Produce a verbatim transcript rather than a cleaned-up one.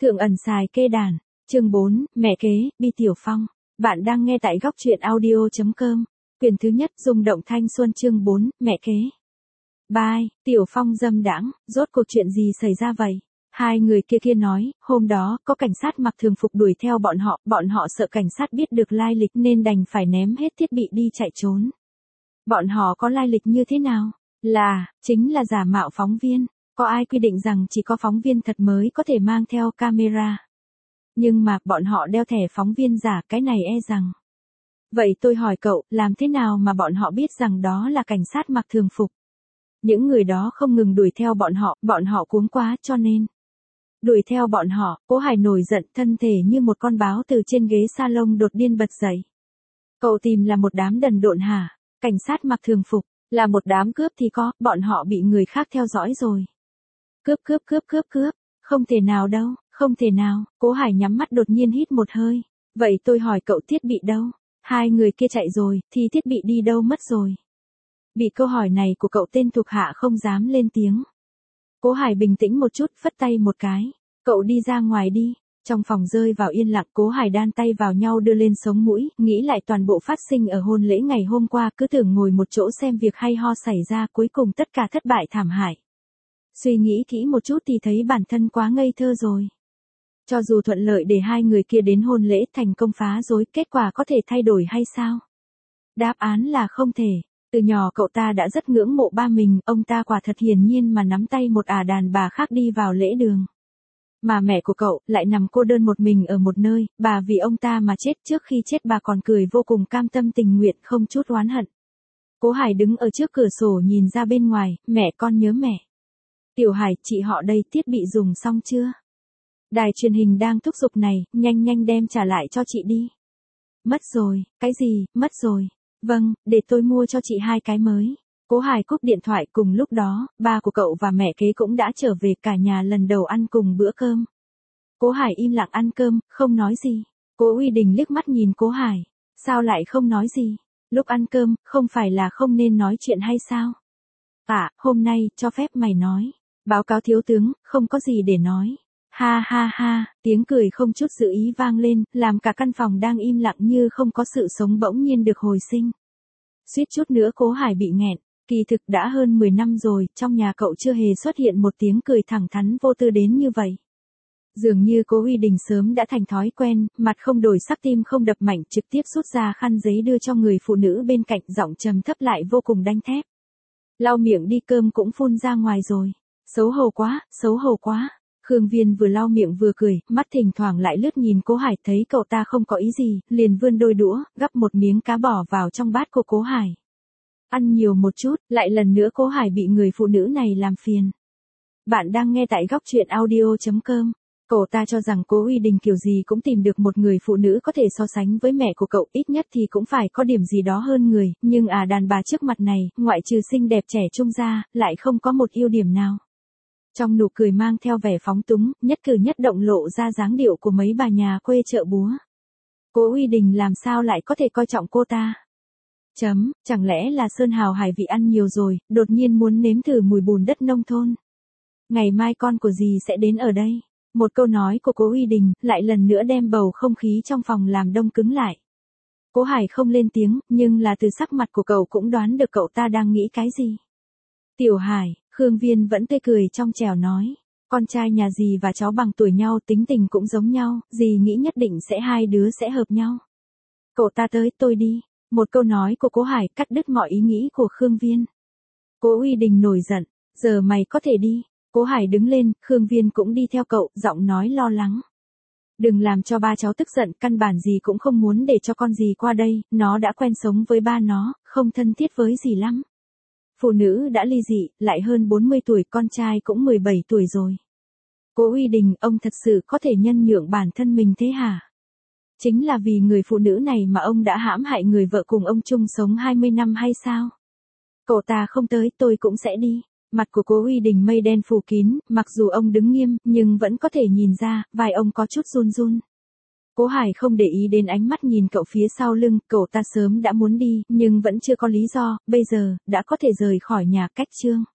Thượng ẩn xài kê đàn, chương bốn, mẹ kế, Bi Tiểu Phong. Bạn đang nghe tại góc truyện audio chấm com. Quyền thứ nhất rung động thanh xuân chương bốn, mẹ kế. Bye, Tiểu Phong dâm đãng, rốt cuộc chuyện gì xảy ra vậy? Hai người kia kia nói, hôm đó, có cảnh sát mặc thường phục đuổi theo bọn họ, bọn họ sợ cảnh sát biết được lai lịch nên đành phải ném hết thiết bị đi chạy trốn. Bọn họ có lai lịch như thế nào? Là, chính là giả mạo phóng viên. Có ai quy định rằng chỉ có phóng viên thật mới có thể mang theo camera? Nhưng mà, bọn họ đeo thẻ phóng viên giả, cái này e rằng. Vậy tôi hỏi cậu, làm thế nào mà bọn họ biết rằng đó là cảnh sát mặc thường phục? Những người đó không ngừng đuổi theo bọn họ, bọn họ cuống quá cho nên. Đuổi theo bọn họ, Cố Hải nổi giận, thân thể như một con báo từ trên ghế salon đột nhiên bật dậy. Cậu tìm là một đám đần độn hả? Cảnh sát mặc thường phục, là một đám cướp thì có, bọn họ bị người khác theo dõi rồi. Cướp cướp cướp cướp cướp, không thể nào đâu, không thể nào, Cố Hải nhắm mắt đột nhiên hít một hơi. Vậy tôi hỏi cậu thiết bị đâu? Hai người kia chạy rồi, thì thiết bị đi đâu mất rồi? Bị câu hỏi này của cậu tên thuộc hạ không dám lên tiếng. Cố Hải bình tĩnh một chút, phất tay một cái. Cậu đi ra ngoài đi. Trong phòng rơi vào yên lặng, Cố Hải đan tay vào nhau đưa lên sống mũi, nghĩ lại toàn bộ phát sinh ở hôn lễ ngày hôm qua, cứ tưởng ngồi một chỗ xem việc hay ho xảy ra, cuối cùng tất cả thất bại thảm hại. Suy nghĩ kỹ một chút thì thấy bản thân quá ngây thơ rồi. Cho dù thuận lợi để hai người kia đến hôn lễ thành công phá rối, kết quả có thể thay đổi hay sao? Đáp án là không thể. Từ nhỏ cậu ta đã rất ngưỡng mộ ba mình, ông ta quả thật hiển nhiên mà nắm tay một ả đàn bà khác đi vào lễ đường. Mà mẹ của cậu lại nằm cô đơn một mình ở một nơi, bà vì ông ta mà chết, trước khi chết bà còn cười vô cùng cam tâm tình nguyện, không chút oán hận. Cố Hải đứng ở trước cửa sổ nhìn ra bên ngoài, mẹ con nhớ mẹ. Tiểu Hải, chị họ đây, thiết bị dùng xong chưa? Đài truyền hình đang thúc giục này, nhanh nhanh đem trả lại cho chị đi. Mất rồi, cái gì, mất rồi. Vâng, để tôi mua cho chị hai cái mới. Cố Hải cúp điện thoại, cùng lúc đó, ba của cậu và mẹ kế cũng đã trở về, cả nhà lần đầu ăn cùng bữa cơm. Cố Hải im lặng ăn cơm, không nói gì. Cố Uy Đình liếc mắt nhìn Cố Hải. Sao lại không nói gì? Lúc ăn cơm, không phải là không nên nói chuyện hay sao? À, hôm nay, cho phép mày nói. Báo cáo thiếu tướng, không có gì để nói. Ha ha ha, tiếng cười không chút dự ý vang lên, làm cả căn phòng đang im lặng như không có sự sống bỗng nhiên được hồi sinh. Suýt chút nữa Cố Hải bị nghẹn, kỳ thực đã hơn mười năm rồi, trong nhà cậu chưa hề xuất hiện một tiếng cười thẳng thắn vô tư đến như vậy. Dường như Cố Uy Đình sớm đã thành thói quen, mặt không đổi sắc, tim không đập mạnh, trực tiếp rút ra khăn giấy đưa cho người phụ nữ bên cạnh, giọng trầm thấp lại vô cùng đanh thép. Lau miệng đi, cơm cũng phun ra ngoài rồi. Xấu hổ quá, xấu hổ quá. Khương Viên vừa lau miệng vừa cười, mắt thỉnh thoảng lại lướt nhìn Cố Hải, thấy cậu ta không có ý gì, liền vươn đôi đũa, gắp một miếng cá bỏ vào trong bát của Cố Hải. Ăn nhiều một chút, lại lần nữa Cố Hải bị người phụ nữ này làm phiền. Bạn đang nghe tại góc truyện audio chấm com. Cậu ta cho rằng Cố Uy Đình kiểu gì cũng tìm được một người phụ nữ có thể so sánh với mẹ của cậu, ít nhất thì cũng phải có điểm gì đó hơn người, nhưng à đàn bà trước mặt này, ngoại trừ xinh đẹp trẻ trung ra, lại không có một ưu điểm nào. Trong nụ cười mang theo vẻ phóng túng, nhất cử nhất động lộ ra dáng điệu của mấy bà nhà quê chợ búa. Cố Uy Đình làm sao lại có thể coi trọng cô ta? Chấm, chẳng lẽ là Sơn Hào Hải vị ăn nhiều rồi, đột nhiên muốn nếm thử mùi bùn đất nông thôn. Ngày mai con của dì sẽ đến ở đây. Một câu nói của Cố Uy Đình, lại lần nữa đem bầu không khí trong phòng làm đông cứng lại. Cố Hải không lên tiếng, nhưng là từ sắc mặt của cậu cũng đoán được cậu ta đang nghĩ cái gì. Tiểu Hải, Khương Viên vẫn tươi cười trong trẻo nói. Con trai nhà dì và cháu bằng tuổi nhau, tính tình cũng giống nhau, dì nghĩ nhất định sẽ hai đứa sẽ hợp nhau. Cậu ta tới, tôi đi. Một câu nói của Cố Hải cắt đứt mọi ý nghĩ của Khương Viên. Cố Uy Đình nổi giận, giờ mày có thể đi. Cố Hải đứng lên, Khương Viên cũng đi theo cậu, giọng nói lo lắng. Đừng làm cho ba cháu tức giận, căn bản gì cũng không muốn để cho con dì qua đây, nó đã quen sống với ba nó, không thân thiết với dì lắm. Phụ nữ đã ly dị, lại hơn bốn mươi tuổi, con trai cũng mười bảy tuổi rồi. Cố Uy Đình, ông thật sự có thể nhân nhượng bản thân mình thế hả? Chính là vì người phụ nữ này mà ông đã hãm hại người vợ cùng ông chung sống hai mươi năm hay sao? Cậu ta không tới, tôi cũng sẽ đi. Mặt của Cố Uy Đình mây đen phủ kín, mặc dù ông đứng nghiêm, nhưng vẫn có thể nhìn ra, vai ông có chút run run. Cố Hải không để ý đến ánh mắt nhìn cậu phía sau lưng, cậu ta sớm đã muốn đi, nhưng vẫn chưa có lý do, bây giờ, đã có thể rời khỏi nhà cách chương.